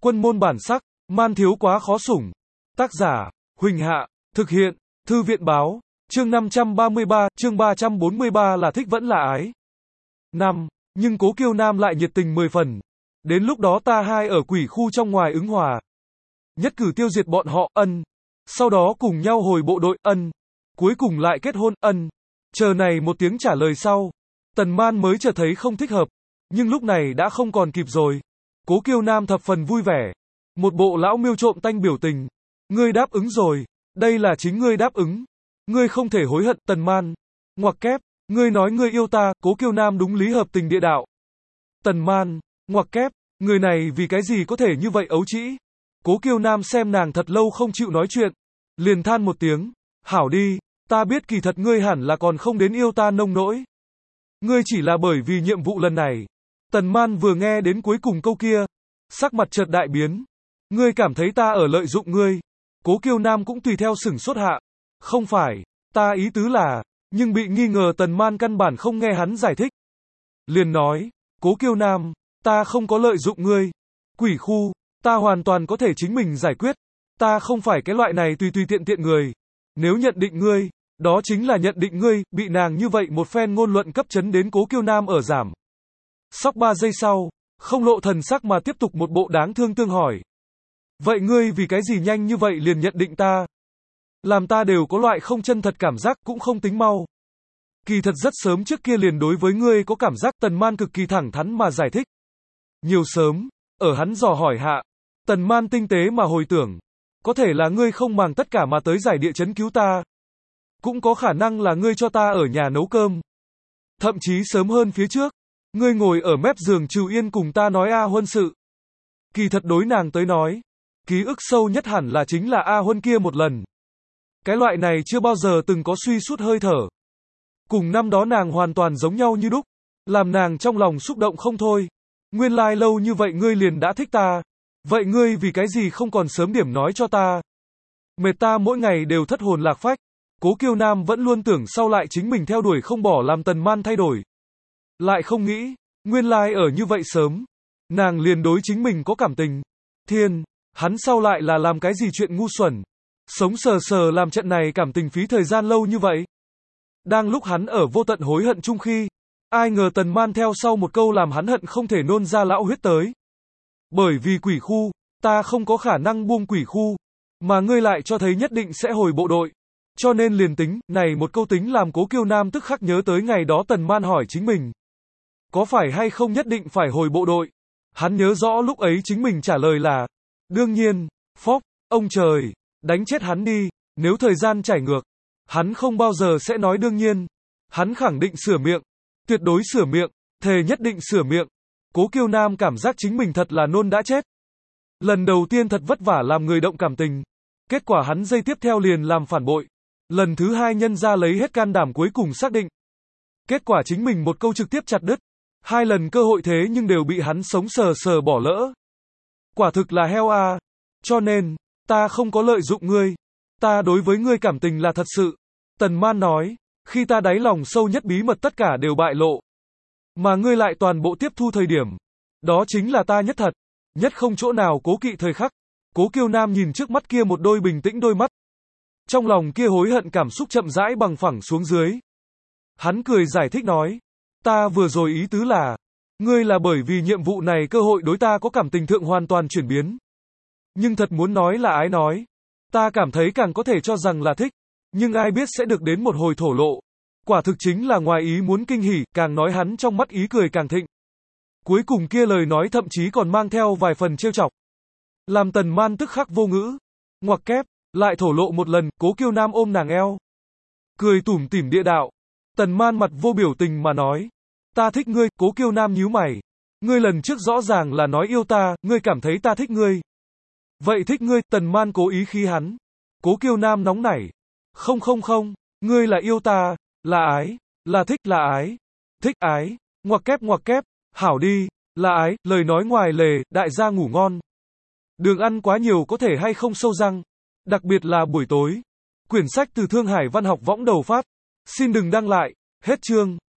Quân môn bản sắc, man thiếu quá khó sủng. Tác giả, Huỳnh Hạ, thực hiện, Thư viện báo, chương 533, chương 343 là thích vẫn là ái. Nhưng Cố Kiêu Nam lại nhiệt tình 10 phần. Đến lúc đó ta hai ở quỷ khu trong ngoài ứng hòa. Nhất cử tiêu diệt bọn họ, Sau đó cùng nhau hồi bộ đội, Cuối cùng lại kết hôn, Chờ này một tiếng trả lời sau. Tần Man mới chợt thấy không thích hợp. Nhưng lúc này đã không còn kịp rồi. Cố Kiêu Nam thập phần vui vẻ. Một bộ lão miêu trộm tanh biểu tình. Ngươi đáp ứng rồi. Đây là chính ngươi đáp ứng. Ngươi không thể hối hận, Tần Man. Ngoặc kép, ngươi nói ngươi yêu ta, Cố Kiêu Nam đúng lý hợp tình địa đạo. Tần Man, ngoặc kép, người này vì cái gì có thể như vậy ấu trĩ. Cố Kiêu Nam xem nàng thật lâu không chịu nói chuyện. Liền than một tiếng. Hảo đi, ta biết kỳ thật ngươi hẳn là còn không đến yêu ta nông nỗi. Ngươi chỉ là bởi vì nhiệm vụ lần này. Tần Man vừa nghe đến cuối cùng câu kia. Sắc mặt chợt đại biến. Ngươi cảm thấy ta ở lợi dụng ngươi. Cố Kiêu Nam cũng tùy theo sửng sốt hạ. Không phải, ta ý tứ là, nhưng bị nghi ngờ Tần Man căn bản không nghe hắn giải thích. Liền nói, Cố Kiêu Nam, ta không có lợi dụng ngươi. Quỷ khu, ta hoàn toàn có thể chính mình giải quyết. Ta không phải cái loại này tùy tùy tiện tiện người. Nếu nhận định ngươi, đó chính là nhận định ngươi, bị nàng như vậy một phen ngôn luận cấp chấn đến Cố Kiêu Nam ở giảm. Sóc 3 giây sau, không lộ thần sắc mà tiếp tục một bộ đáng thương tương hỏi. Vậy ngươi vì cái gì nhanh như vậy liền nhận định ta? Làm ta đều có loại không chân thật cảm giác cũng không tính mau. Kỳ thật rất sớm trước kia liền đối với ngươi có cảm giác. Tần Man cực kỳ thẳng thắn mà giải thích. Nhiều sớm, ở hắn dò hỏi hạ. Tần Man tinh tế mà hồi tưởng. Có thể là ngươi không màng tất cả mà tới giải địa chấn cứu ta. Cũng có khả năng là ngươi cho ta ở nhà nấu cơm. Thậm chí sớm hơn phía trước. Ngươi ngồi ở mép giường trừ yên cùng ta nói A Huân sự. Kỳ thật đối nàng tới nói. Ký ức sâu nhất hẳn là chính là A Huân kia một lần. Cái loại này chưa bao giờ từng có suy sút hơi thở. Cùng năm đó nàng hoàn toàn giống nhau như đúc. Làm nàng trong lòng xúc động không thôi. Nguyên lai lâu như vậy ngươi liền đã thích ta. Vậy ngươi vì cái gì không còn sớm điểm nói cho ta. Mệt ta mỗi ngày đều thất hồn lạc phách. Cố Kiêu Nam vẫn luôn tưởng sau lại chính mình theo đuổi không bỏ làm Tần Man thay đổi. Lại không nghĩ, nguyên lai ở như vậy sớm. Nàng liền đối chính mình có cảm tình. Thiên, hắn sau lại là làm cái gì chuyện ngu xuẩn. Sống sờ sờ làm trận này cảm tình phí thời gian lâu như vậy. Đang lúc hắn ở vô tận hối hận chung khi. Ai ngờ Tần Man theo sau một câu làm hắn hận không thể nôn ra lão huyết tới. Bởi vì quỷ khu, ta không có khả năng buông quỷ khu. Mà ngươi lại cho thấy nhất định sẽ hồi bộ đội. Cho nên liền tính, này một câu tính làm Cố Kiêu Nam tức khắc nhớ tới ngày đó Tần Man hỏi chính mình. Có phải hay không nhất định phải hồi bộ đội? Hắn nhớ rõ lúc ấy chính mình trả lời là. Đương nhiên, phốc, ông trời, đánh chết hắn đi, nếu thời gian chảy ngược. Hắn không bao giờ sẽ nói đương nhiên. Hắn khẳng định sửa miệng. Tuyệt đối sửa miệng, thề nhất định sửa miệng. Cố Kiêu Nam cảm giác chính mình thật là nôn đã chết. Lần đầu tiên thật vất vả làm người động cảm tình. Kết quả hắn giây tiếp theo liền làm phản bội. Lần thứ hai nhân ra lấy hết can đảm cuối cùng xác định. Kết quả chính mình một câu trực tiếp chặt đứt. 2 lần cơ hội thế nhưng đều bị hắn sống sờ sờ bỏ lỡ. Quả thực là heo a. Cho nên, ta không có lợi dụng ngươi. Ta đối với ngươi cảm tình là thật sự. Tần Man nói, khi ta đáy lòng sâu nhất bí mật tất cả đều bại lộ. Mà ngươi lại toàn bộ tiếp thu thời điểm. Đó chính là ta nhất thật. Nhất không chỗ nào cố kỵ thời khắc. Cố Kiêu Nam nhìn trước mắt kia một đôi bình tĩnh đôi mắt. Trong lòng kia hối hận cảm xúc chậm rãi bằng phẳng xuống dưới. Hắn cười giải thích nói. Ta vừa rồi ý tứ là. Ngươi là bởi vì nhiệm vụ này cơ hội đối ta có cảm tình thượng hoàn toàn chuyển biến. Nhưng thật muốn nói là ái nói. Ta cảm thấy càng có thể cho rằng là thích. Nhưng ai biết sẽ được đến một hồi thổ lộ. Quả thực chính là ngoài ý muốn kinh hỉ, càng nói hắn trong mắt ý cười càng thịnh. Cuối cùng kia lời nói thậm chí còn mang theo vài phần trêu chọc. Làm Tần Man tức khắc vô ngữ. Ngoặc kép, lại thổ lộ một lần, Cố Kiêu Nam ôm nàng eo. Cười tủm tỉm địa đạo. Tần Man mặt vô biểu tình mà nói. Ta thích ngươi, Cố Kiêu Nam nhíu mày. Ngươi lần trước rõ ràng là nói yêu ta, ngươi cảm thấy ta thích ngươi. Vậy thích ngươi, Tần Man cố ý khí hắn. Cố Kiêu Nam nóng nảy. Không, ngươi là yêu ta, là ái, là thích là ái. Thích ái, ngoặc kép, hảo đi, là ái, lời nói ngoài lề, đại gia ngủ ngon. Đường ăn quá nhiều có thể hay không sâu răng. Đặc biệt là buổi tối. Quyển sách từ Thương Hải Văn học võng đầu phát. Xin đừng đăng lại. Hết chương.